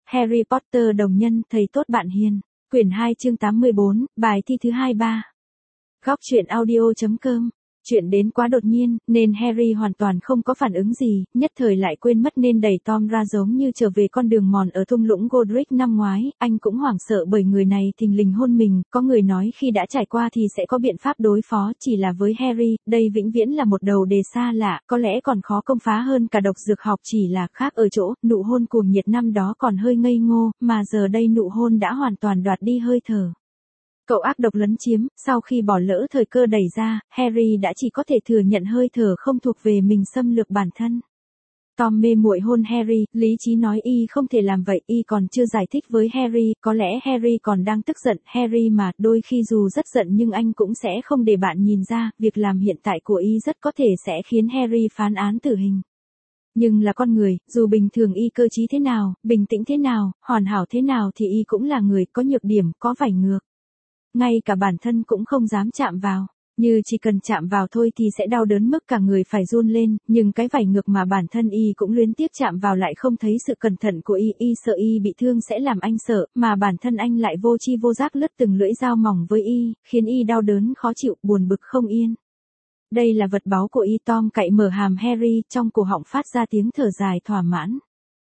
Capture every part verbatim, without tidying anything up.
Harry Potter đồng nhân, thầy tốt bạn hiền. Quyển hai chương tám mươi bốn, bài thi thứ hai ba. Góc truyện audio chấm com. Chuyện đến quá đột nhiên, nên Harry hoàn toàn không có phản ứng gì, nhất thời lại quên mất nên đẩy Tom ra giống như trở về con đường mòn ở thung lũng Godric năm ngoái. Anh cũng hoảng sợ bởi người này thình lình hôn mình, có người nói khi đã trải qua thì sẽ có biện pháp đối phó, chỉ là với Harry, đây vĩnh viễn là một đầu đề xa lạ, có lẽ còn khó công phá hơn cả độc dược học, chỉ là khác ở chỗ, nụ hôn cuồng nhiệt năm đó còn hơi ngây ngô, mà giờ đây nụ hôn đã hoàn toàn đoạt đi hơi thở. Cậu ác độc lấn chiếm, sau khi bỏ lỡ thời cơ đẩy ra, Harry đã chỉ có thể thừa nhận hơi thở không thuộc về mình xâm lược bản thân. Tom mê muội hôn Harry, lý trí nói y không thể làm vậy, y còn chưa giải thích với Harry, có lẽ Harry còn đang tức giận, Harry mà, đôi khi dù rất giận nhưng anh cũng sẽ không để bạn nhìn ra, việc làm hiện tại của y rất có thể sẽ khiến Harry phán án tử hình. Nhưng là con người, dù bình thường y cơ trí thế nào, bình tĩnh thế nào, hoàn hảo thế nào thì y cũng là người, có nhược điểm, có vảy ngược. Ngay cả bản thân cũng không dám chạm vào, như chỉ cần chạm vào thôi thì sẽ đau đớn mức cả người phải run lên, nhưng cái vảy ngược mà bản thân y cũng luyến tiếc chạm vào lại không thấy sự cẩn thận của y, y sợ y bị thương sẽ làm anh sợ, mà bản thân anh lại vô tri vô giác lướt từng lưỡi dao mỏng với y, khiến y đau đớn khó chịu, buồn bực không yên. Đây là vật báu của y. Tom cạy mở hàm Harry, trong cổ họng phát ra tiếng thở dài thỏa mãn.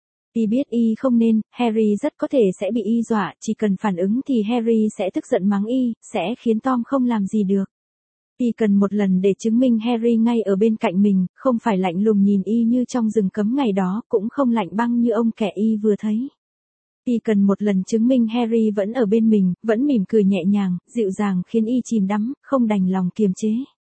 Y biết y không nên, Harry rất có thể sẽ bị y dọa, chỉ cần phản ứng thì Harry sẽ tức giận mắng y, sẽ khiến Tom không làm gì được. Y cần một lần để chứng minh Harry ngay ở bên cạnh mình, không phải lạnh lùng nhìn y như trong rừng cấm ngày đó, cũng không lạnh băng như ông kẻ y vừa thấy. Y cần một lần chứng minh Harry vẫn ở bên mình, vẫn mỉm cười nhẹ nhàng, dịu dàng khiến y chìm đắm, không đành lòng kiềm chế.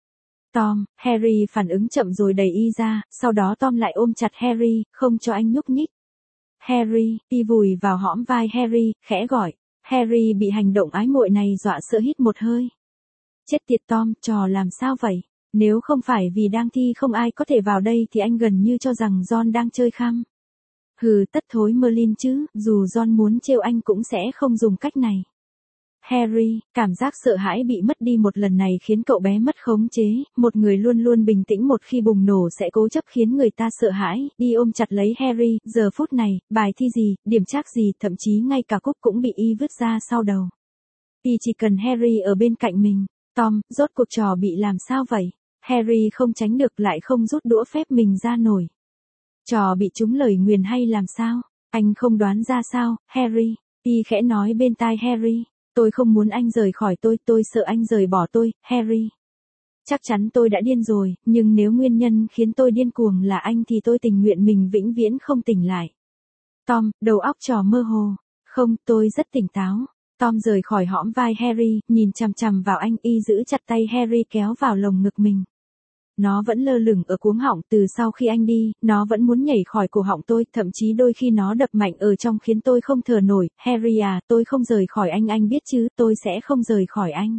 Tom, Harry phản ứng chậm rồi đẩy y ra, sau đó Tom lại ôm chặt Harry, không cho anh nhúc nhích. Harry, y vùi vào hõm vai Harry, khẽ gọi. Harry bị hành động ái muội này dọa sợ hít một hơi. Chết tiệt Tom, trò làm sao vậy? Nếu không phải vì đang thi không ai có thể vào đây thì anh gần như cho rằng John đang chơi khăm. Hừ, tất thối Merlin chứ, dù John muốn trêu anh cũng sẽ không dùng cách này. Harry, cảm giác sợ hãi bị mất đi một lần này khiến cậu bé mất khống chế, một người luôn luôn bình tĩnh một khi bùng nổ sẽ cố chấp khiến người ta sợ hãi, đi ôm chặt lấy Harry, giờ phút này, bài thi gì, điểm trắc gì, thậm chí ngay cả cúp cũng bị y vứt ra sau đầu. Y chỉ cần Harry ở bên cạnh mình. Tom, rốt cuộc trò bị làm sao vậy? Harry không tránh được lại không rút đũa phép mình ra nổi. Trò bị trúng lời nguyền hay làm sao? Anh không đoán ra sao, Harry? Y khẽ nói bên tai Harry. Tôi không muốn anh rời khỏi tôi, tôi sợ anh rời bỏ tôi, Harry. Chắc chắn tôi đã điên rồi, nhưng nếu nguyên nhân khiến tôi điên cuồng là anh thì tôi tình nguyện mình vĩnh viễn không tỉnh lại. Tom, đầu óc trò mơ hồ. Không, tôi rất tỉnh táo. Tom rời khỏi hõm vai Harry, nhìn chằm chằm vào anh, y giữ chặt tay Harry kéo vào lồng ngực mình. Nó vẫn lơ lửng ở cuống họng, từ sau khi anh đi, nó vẫn muốn nhảy khỏi cổ họng tôi, thậm chí đôi khi nó đập mạnh ở trong khiến tôi không thở nổi. Harry à, tôi không rời khỏi anh, anh biết chứ, tôi sẽ không rời khỏi anh.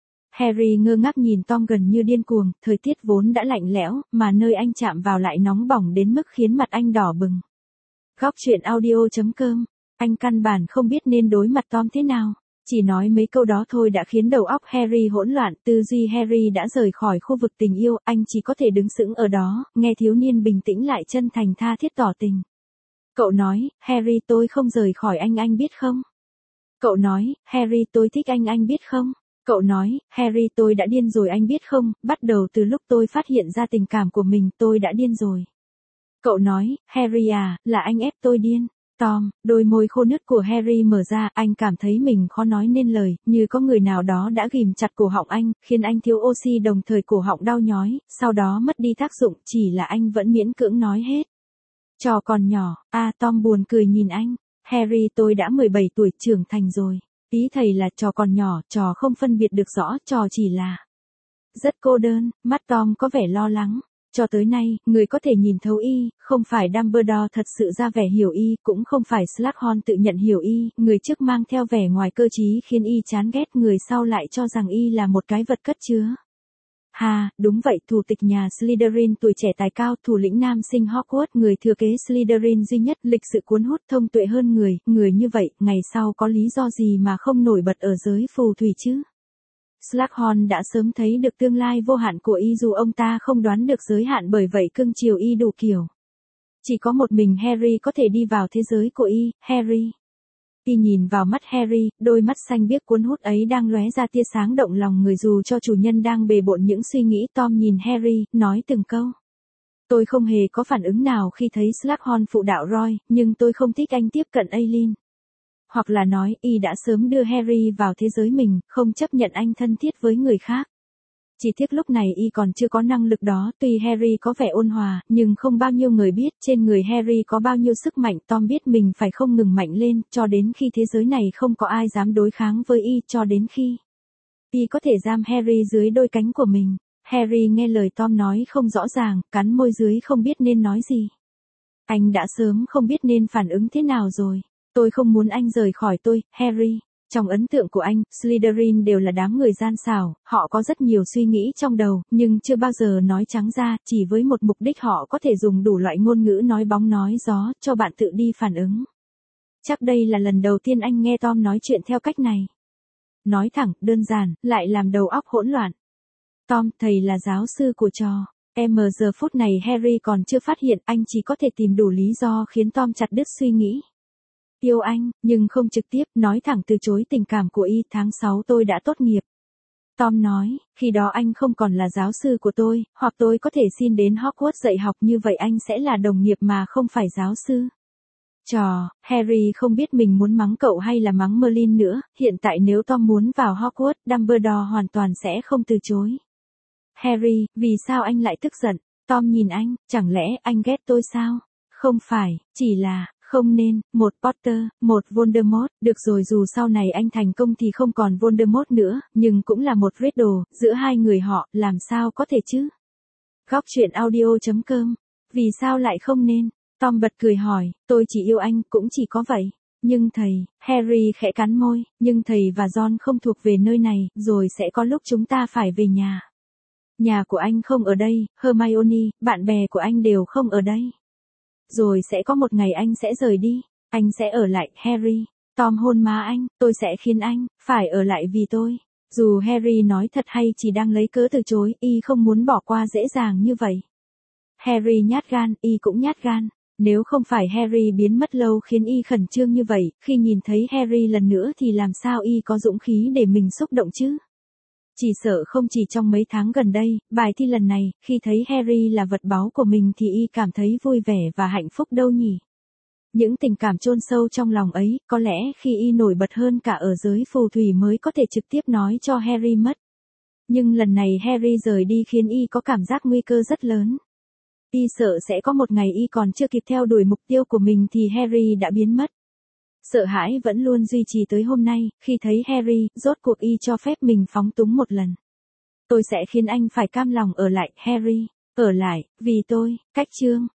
Harry ngơ ngác nhìn Tom gần như điên cuồng, thời tiết vốn đã lạnh lẽo, mà nơi anh chạm vào lại nóng bỏng đến mức khiến mặt anh đỏ bừng. Góc truyện audio chấm com. Anh căn bản không biết nên đối mặt Tom thế nào. Chỉ nói mấy câu đó thôi đã khiến đầu óc Harry hỗn loạn, tư duy Harry đã rời khỏi khu vực tình yêu, anh chỉ có thể đứng sững ở đó, nghe thiếu niên bình tĩnh lại chân thành tha thiết tỏ tình. Cậu nói, Harry tôi không rời khỏi anh, anh biết không? Cậu nói, Harry tôi thích anh, anh biết không? Cậu nói, Harry tôi đã điên rồi, anh biết không? Bắt đầu từ lúc tôi phát hiện ra tình cảm của mình, tôi đã điên rồi. Cậu nói, Harry à, là anh ép tôi điên. Tom, đôi môi khô nứt của Harry mở ra, anh cảm thấy mình khó nói nên lời, như có người nào đó đã ghim chặt cổ họng anh, khiến anh thiếu oxy đồng thời cổ họng đau nhói, sau đó mất đi tác dụng, chỉ là anh vẫn miễn cưỡng nói hết. Trò còn nhỏ, à Tom buồn cười nhìn anh, Harry tôi đã mười bảy tuổi, trưởng thành rồi, ý thầy là trò còn nhỏ, trò không phân biệt được rõ, trò chỉ là rất cô đơn, mắt Tom có vẻ lo lắng. Cho tới nay, người có thể nhìn thấu y, không phải Dumbledore thật sự ra vẻ hiểu y, cũng không phải Slughorn tự nhận hiểu y, người trước mang theo vẻ ngoài cơ trí khiến y chán ghét, người sau lại cho rằng y là một cái vật cất chứa. Hà, đúng vậy, thủ tịch nhà Slytherin tuổi trẻ tài cao, thủ lĩnh nam sinh Hogwarts, người thừa kế Slytherin duy nhất, lịch sự cuốn hút, thông tuệ hơn người, người như vậy, ngày sau có lý do gì mà không nổi bật ở giới phù thủy chứ? Slughorn đã sớm thấy được tương lai vô hạn của y dù ông ta không đoán được giới hạn, bởi vậy cưng chiều y đủ kiểu. Chỉ có một mình Harry có thể đi vào thế giới của y, Harry. Y nhìn vào mắt Harry, đôi mắt xanh biếc cuốn hút ấy đang lóe ra tia sáng động lòng người dù cho chủ nhân đang bề bộn những suy nghĩ. Tom nhìn Harry, nói từng câu. Tôi không hề có phản ứng nào khi thấy Slughorn phụ đạo Roy, nhưng tôi không thích anh tiếp cận Aileen. Hoặc là nói, y đã sớm đưa Harry vào thế giới mình, không chấp nhận anh thân thiết với người khác. Chỉ tiếc lúc này y còn chưa có năng lực đó. Tuy Harry có vẻ ôn hòa, nhưng không bao nhiêu người biết trên người Harry có bao nhiêu sức mạnh. Tom biết mình phải không ngừng mạnh lên, cho đến khi thế giới này không có ai dám đối kháng với y, cho đến khi y có thể giam Harry dưới đôi cánh của mình. Harry nghe lời Tom nói không rõ ràng, cắn môi dưới không biết nên nói gì. Anh đã sớm không biết nên phản ứng thế nào rồi. Tôi không muốn anh rời khỏi tôi, Harry. Trong ấn tượng của anh, Slytherin đều là đám người gian xảo, họ có rất nhiều suy nghĩ trong đầu, nhưng chưa bao giờ nói trắng ra, chỉ với một mục đích họ có thể dùng đủ loại ngôn ngữ nói bóng nói gió, cho bạn tự đi phản ứng. Chắc đây là lần đầu tiên anh nghe Tom nói chuyện theo cách này. Nói thẳng, đơn giản, lại làm đầu óc hỗn loạn. Tom, thầy là giáo sư của trò. Em giờ phút này Harry còn chưa phát hiện, anh chỉ có thể tìm đủ lý do khiến Tom chặt đứt suy nghĩ. Yêu anh, nhưng không trực tiếp, nói thẳng từ chối tình cảm của y. Tháng sáu tôi đã tốt nghiệp. Tom nói, khi đó anh không còn là giáo sư của tôi, hoặc tôi có thể xin đến Hogwarts dạy học, như vậy anh sẽ là đồng nghiệp mà không phải giáo sư. Trò, Harry không biết mình muốn mắng cậu hay là mắng Merlin nữa, hiện tại nếu Tom muốn vào Hogwarts, Dumbledore hoàn toàn sẽ không từ chối. Harry, vì sao anh lại tức giận? Tom nhìn anh, chẳng lẽ anh ghét tôi sao? Không phải, chỉ là... Không nên, một Potter, một Voldemort, được rồi dù sau này anh thành công thì không còn Voldemort nữa, nhưng cũng là một Riddle, giữa hai người họ, làm sao có thể chứ? Góc truyện audio chấm com. Vì sao lại không nên? Tom bật cười hỏi, tôi chỉ yêu anh, cũng chỉ có vậy. Nhưng thầy, Harry khẽ cắn môi, nhưng thầy và Ron không thuộc về nơi này, rồi sẽ có lúc chúng ta phải về nhà. Nhà của anh không ở đây, Hermione, bạn bè của anh đều không ở đây. Rồi sẽ có một ngày anh sẽ rời đi, anh sẽ ở lại, Harry. Tom hôn má anh, tôi sẽ khiến anh phải ở lại vì tôi. Dù Harry nói thật hay chỉ đang lấy cớ từ chối, y không muốn bỏ qua dễ dàng như vậy. Harry nhát gan, y cũng nhát gan. Nếu không phải Harry biến mất lâu khiến y khẩn trương như vậy, khi nhìn thấy Harry lần nữa thì làm sao y có dũng khí để mình xúc động chứ? Chỉ sợ không chỉ trong mấy tháng gần đây, bài thi lần này, khi thấy Harry là vật báu của mình thì y cảm thấy vui vẻ và hạnh phúc đâu nhỉ? Những tình cảm chôn sâu trong lòng ấy, có lẽ khi y nổi bật hơn cả ở giới phù thủy mới có thể trực tiếp nói cho Harry mất. Nhưng lần này Harry rời đi khiến y có cảm giác nguy cơ rất lớn. Y sợ sẽ có một ngày y còn chưa kịp theo đuổi mục tiêu của mình thì Harry đã biến mất. Sợ hãi vẫn luôn duy trì tới hôm nay, khi thấy Harry, rốt cuộc y cho phép mình phóng túng một lần. Tôi sẽ khiến anh phải cam lòng ở lại, Harry. Ở lại, vì tôi, cách chương.